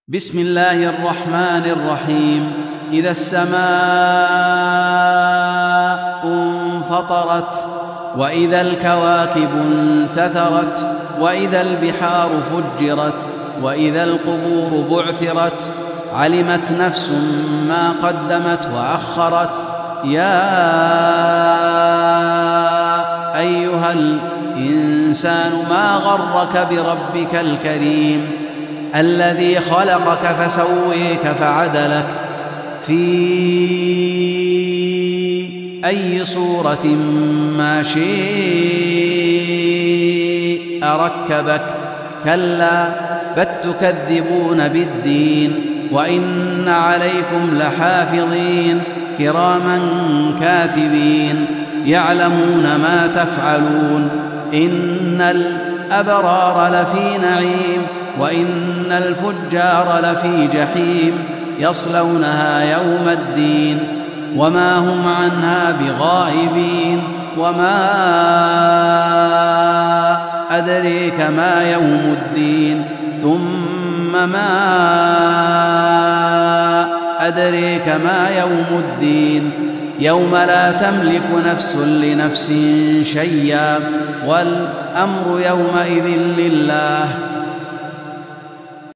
بسم الله الرحمن الرحيم. إذا السماء انفطرت، وإذا الكواكب انتثرت، وإذا البحار فجرت، وإذا القبور بعثرت، علمت نفس ما قدمت وأخرت. يا أيها الإنسان ما غرك بربك الكريم الذي خلقك فسويك فعدلك في أي صورة ما شاء ركبك. كلا بل تكذبون بالدين، وإن عليكم لحافظين كراما كاتبين يعلمون ما تفعلون. إن الأبرار لفي نعيم، وإن الفجار لفي جحيم يصلونها يوم الدين وما هم عنها بغائبين. وما أدريك ما يوم الدين، ثم ما أدريك ما يوم الدين، يوم لا تملك نفس لنفس شيئا، والأمر يومئذ لله.